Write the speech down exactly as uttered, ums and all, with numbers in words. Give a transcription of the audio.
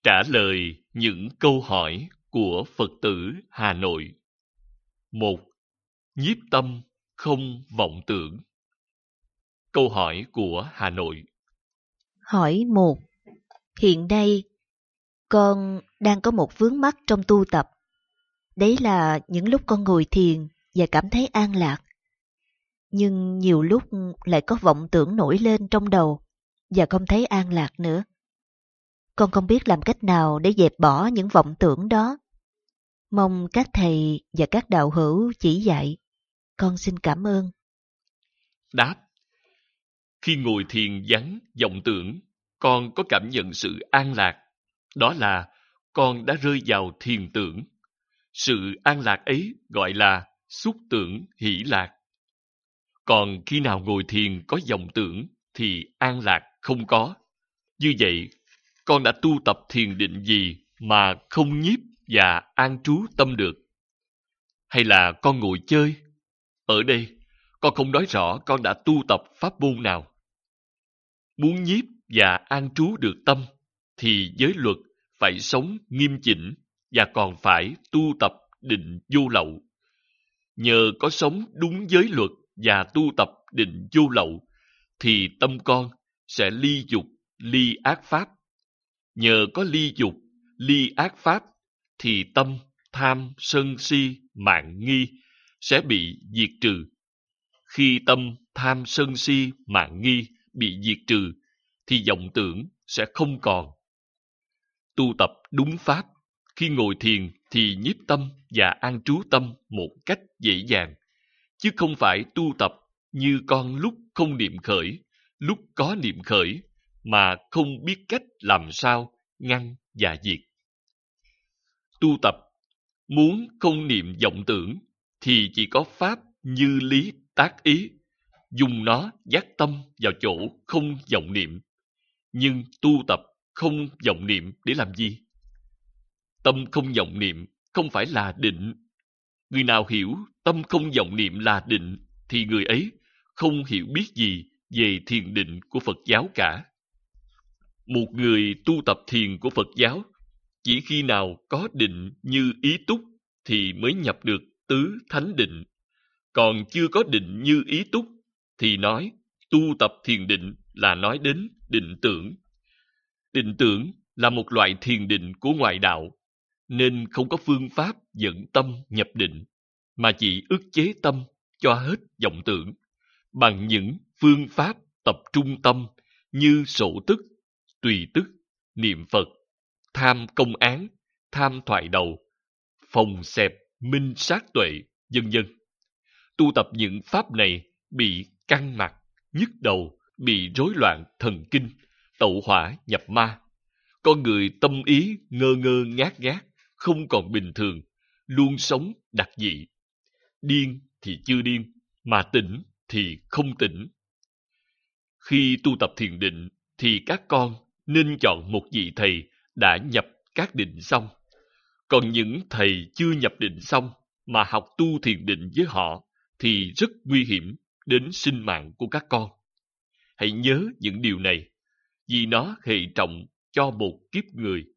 Trả lời những câu hỏi của Phật tử Hà Nội. Một. Nhiếp tâm không vọng tưởng. Câu hỏi của Hà Nội. Hỏi một. Hiện nay, con đang có một vướng mắc trong tu tập. Đấy là những lúc con ngồi thiền và cảm thấy an lạc. Nhưng nhiều lúc lại có vọng tưởng nổi lên trong đầu và không thấy an lạc nữa. Con không biết làm cách nào để dẹp bỏ những vọng tưởng đó. Mong các thầy và các đạo hữu chỉ dạy. Con xin cảm ơn. Đáp. Khi ngồi thiền vắng vọng tưởng, con có cảm nhận sự an lạc. Đó là con đã rơi vào thiền tưởng. Sự an lạc ấy gọi là xúc tưởng hỷ lạc. Còn khi nào ngồi thiền có vọng tưởng thì an lạc không có. Như vậy, con đã tu tập thiền định gì mà không nhiếp và an trú tâm được? Hay là con ngồi chơi? Ở đây, con không nói rõ con đã tu tập pháp môn nào. Muốn nhiếp và an trú được tâm, thì giới luật phải sống nghiêm chỉnh và còn phải tu tập định vô lậu. Nhờ có sống đúng giới luật và tu tập định vô lậu, thì tâm con sẽ ly dục, ly ác pháp. Nhờ có ly dục, ly ác pháp, thì tâm tham, sân si, mạn nghi sẽ bị diệt trừ. Khi tâm tham, sân si, mạn nghi bị diệt trừ, thì vọng tưởng sẽ không còn. Tu tập đúng pháp, khi ngồi thiền thì nhiếp tâm và an trú tâm một cách dễ dàng, chứ không phải tu tập như con lúc không niệm khởi, lúc có niệm khởi, mà không biết cách làm sao ngăn và diệt. Tu tập muốn không niệm vọng tưởng thì chỉ có pháp như lý tác ý, dùng nó dắt tâm vào chỗ không vọng niệm. Nhưng tu tập không vọng niệm để làm gì? Tâm không vọng niệm không phải là định. Người nào hiểu tâm không vọng niệm là định thì người ấy không hiểu biết gì về thiền định của Phật giáo cả. Một người tu tập thiền của Phật giáo chỉ khi nào có định như ý túc thì mới nhập được tứ thánh định. Còn chưa có định như ý túc thì nói tu tập thiền định là nói đến định tưởng. Định tưởng là một loại thiền định của ngoại đạo, nên không có phương pháp dẫn tâm nhập định, mà chỉ ức chế tâm cho hết vọng tưởng bằng những phương pháp tập trung tâm như sổ tức, tùy tức, niệm Phật, tham công án, tham thoại đầu, phòng xẹp, minh sát tuệ, vân vân. Tu tập những pháp này bị căng mặt, nhức đầu, bị rối loạn thần kinh, tẩu hỏa nhập ma. Con người tâm ý ngơ ngơ ngát ngát, không còn bình thường, luôn sống đặc dị. Điên thì chưa điên, mà tỉnh thì không tỉnh. Khi tu tập thiền định thì các con nên chọn một vị thầy đã nhập các định xong. Còn những thầy chưa nhập định xong mà học tu thiền định với họ thì rất nguy hiểm đến sinh mạng của các con. Hãy nhớ những điều này, vì nó hệ trọng cho một kiếp người.